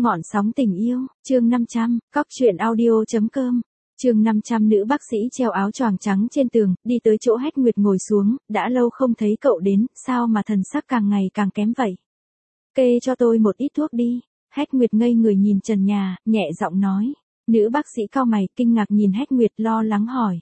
Ngọn sóng tình yêu, chương 500, cóc truyện audio.com. Chương 500 nữ bác sĩ treo áo choàng trắng trên tường, đi tới chỗ Hách Nguyệt ngồi xuống, đã lâu không thấy cậu đến, sao mà thần sắc càng ngày càng kém vậy? Kê cho tôi một ít thuốc đi. Hách Nguyệt ngây người nhìn trần nhà, nhẹ giọng nói. Nữ bác sĩ cau mày, kinh ngạc nhìn Hách Nguyệt lo lắng hỏi.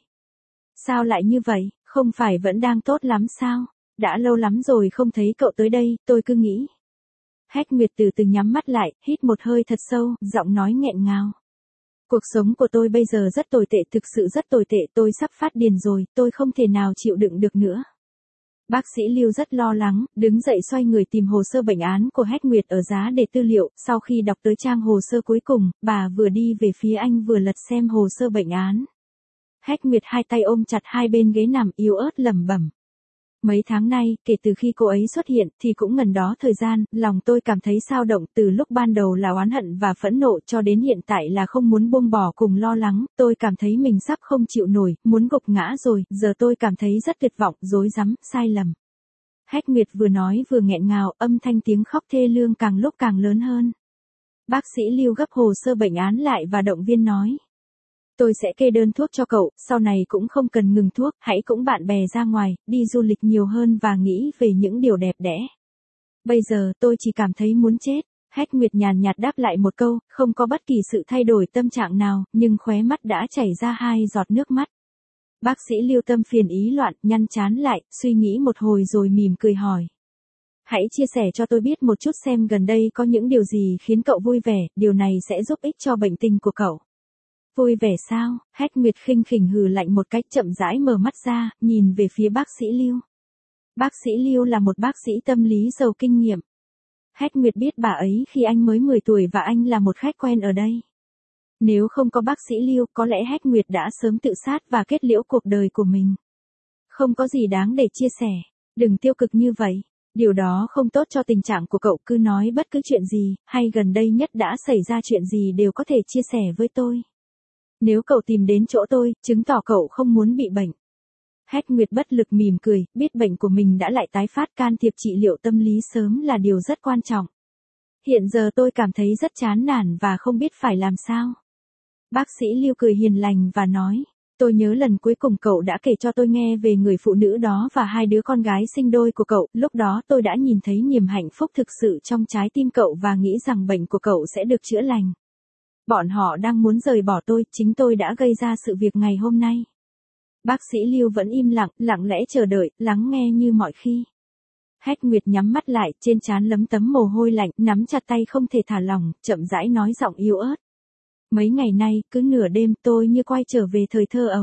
Sao lại như vậy, không phải vẫn đang tốt lắm sao? Đã lâu lắm rồi không thấy cậu tới đây, tôi cứ nghĩ. Hách Nguyệt từ từ nhắm mắt lại, hít một hơi thật sâu, giọng nói nghẹn ngào. Cuộc sống của tôi bây giờ rất tồi tệ, thực sự rất tồi tệ, tôi sắp phát điên rồi, tôi không thể nào chịu đựng được nữa. Bác sĩ Lưu rất lo lắng, đứng dậy xoay người tìm hồ sơ bệnh án của Hách Nguyệt ở giá để tư liệu, sau khi đọc tới trang hồ sơ cuối cùng, bà vừa đi về phía anh vừa lật xem hồ sơ bệnh án. Hách Nguyệt hai tay ôm chặt hai bên ghế nằm, yếu ớt lẩm bẩm. Mấy tháng nay, kể từ khi cô ấy xuất hiện, thì cũng ngần đó thời gian, lòng tôi cảm thấy xao động, từ lúc ban đầu là oán hận và phẫn nộ cho đến hiện tại là không muốn buông bỏ cùng lo lắng, tôi cảm thấy mình sắp không chịu nổi, muốn gục ngã rồi, giờ tôi cảm thấy rất tuyệt vọng, rối rắm, sai lầm. Hách Nguyệt vừa nói vừa nghẹn ngào, âm thanh tiếng khóc thê lương càng lúc càng lớn hơn. Bác sĩ Lưu gấp hồ sơ bệnh án lại và động viên nói. Tôi sẽ kê đơn thuốc cho cậu, sau này cũng không cần ngừng thuốc, hãy cùng bạn bè ra ngoài, đi du lịch nhiều hơn và nghĩ về những điều đẹp đẽ. Bây giờ tôi chỉ cảm thấy muốn chết. Hách Nguyệt nhàn nhạt đáp lại một câu, không có bất kỳ sự thay đổi tâm trạng nào, nhưng khóe mắt đã chảy ra hai giọt nước mắt. Bác sĩ Lưu tâm phiền ý loạn, nhăn trán lại, suy nghĩ một hồi rồi mỉm cười hỏi. Hãy chia sẻ cho tôi biết một chút xem gần đây có những điều gì khiến cậu vui vẻ, điều này sẽ giúp ích cho bệnh tình của cậu. Vui vẻ sao? Hách Nguyệt khinh khỉnh hừ lạnh một cách chậm rãi mở mắt ra, nhìn về phía bác sĩ Lưu. Bác sĩ Lưu là một bác sĩ tâm lý giàu kinh nghiệm. Hách Nguyệt biết bà ấy khi anh mới 10 tuổi và anh là một khách quen ở đây. Nếu không có bác sĩ Lưu, có lẽ Hách Nguyệt đã sớm tự sát và kết liễu cuộc đời của mình. Không có gì đáng để chia sẻ, đừng tiêu cực như vậy. Điều đó không tốt cho tình trạng của cậu, cứ nói bất cứ chuyện gì, hay gần đây nhất đã xảy ra chuyện gì đều có thể chia sẻ với tôi. Nếu cậu tìm đến chỗ tôi, chứng tỏ cậu không muốn bị bệnh. Hách Nguyệt bất lực mỉm cười, biết bệnh của mình đã lại tái phát, can thiệp trị liệu tâm lý sớm là điều rất quan trọng. Hiện giờ tôi cảm thấy rất chán nản và không biết phải làm sao. Bác sĩ Lưu cười hiền lành và nói, tôi nhớ lần cuối cùng cậu đã kể cho tôi nghe về người phụ nữ đó và hai đứa con gái sinh đôi của cậu, lúc đó tôi đã nhìn thấy niềm hạnh phúc thực sự trong trái tim cậu và nghĩ rằng bệnh của cậu sẽ được chữa lành. Bọn họ đang muốn rời bỏ tôi, chính tôi đã gây ra sự việc ngày hôm nay. Bác sĩ Lưu vẫn im lặng, lặng lẽ chờ đợi, lắng nghe như mọi khi. Hách Nguyệt nhắm mắt lại, trên trán lấm tấm mồ hôi lạnh, nắm chặt tay không thể thả lỏng, chậm rãi nói giọng yếu ớt. Mấy ngày nay, cứ nửa đêm tôi như quay trở về thời thơ ấu.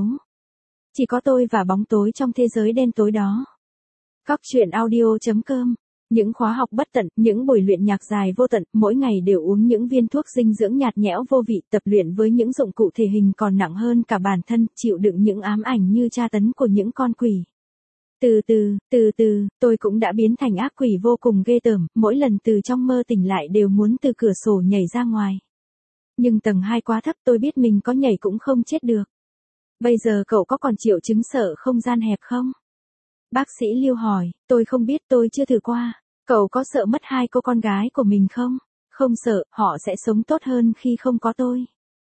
Chỉ có tôi và bóng tối trong thế giới đen tối đó. cóc truyện audio.com. Những khóa học bất tận, những buổi luyện nhạc dài vô tận, mỗi ngày đều uống những viên thuốc dinh dưỡng nhạt nhẽo vô vị, tập luyện với những dụng cụ thể hình còn nặng hơn cả bản thân, chịu đựng những ám ảnh như tra tấn của những con quỷ. Từ từ, tôi cũng đã biến thành ác quỷ vô cùng ghê tởm, mỗi lần từ trong mơ tỉnh lại đều muốn từ cửa sổ nhảy ra ngoài. Nhưng tầng 2 quá thấp, tôi biết mình có nhảy cũng không chết được. Bây giờ cậu có còn triệu chứng sợ không gian hẹp không? Bác sĩ Lưu hỏi, tôi không biết, tôi chưa thử qua. Cậu có sợ mất hai cô con gái của mình không? Không sợ, họ sẽ sống tốt hơn khi không có tôi.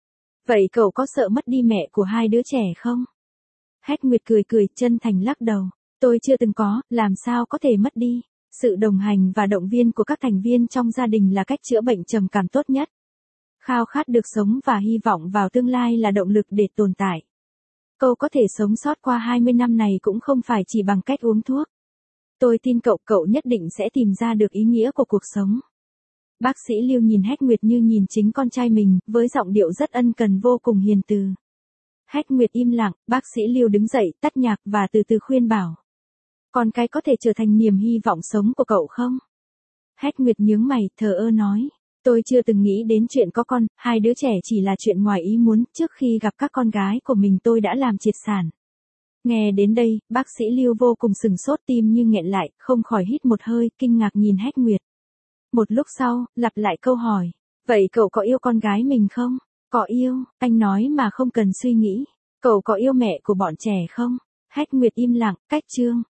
Vậy cậu có sợ mất đi mẹ của hai đứa trẻ không? Hách Nguyệt cười, chân thành lắc đầu. Tôi chưa từng có, làm sao có thể mất đi. Sự đồng hành và động viên của các thành viên trong gia đình là cách chữa bệnh trầm cảm tốt nhất. Khao khát được sống và hy vọng vào tương lai là động lực để tồn tại. Cậu có thể sống sót qua 20 năm này cũng không phải chỉ bằng cách uống thuốc. Tôi tin cậu nhất định sẽ tìm ra được ý nghĩa của cuộc sống. Bác sĩ Lưu nhìn Hách Nguyệt như nhìn chính con trai mình, với giọng điệu rất ân cần vô cùng hiền từ. Hách Nguyệt im lặng, bác sĩ Lưu đứng dậy, tắt nhạc và từ từ khuyên bảo. Con cái có thể trở thành niềm hy vọng sống của cậu không? Hách Nguyệt nhướng mày, thờ ơ nói. Tôi chưa từng nghĩ đến chuyện có con, hai đứa trẻ chỉ là chuyện ngoài ý muốn, trước khi gặp các con gái của mình tôi đã làm triệt sản. Nghe đến đây, bác sĩ Lưu vô cùng sừng sốt, tim như nghẹn lại, không khỏi hít một hơi, kinh ngạc nhìn Hách Nguyệt. Một lúc sau, lặp lại câu hỏi, vậy cậu có yêu con gái mình không? Có yêu, anh nói mà không cần suy nghĩ. Cậu có yêu mẹ của bọn trẻ không? Hách Nguyệt im lặng, cách chương.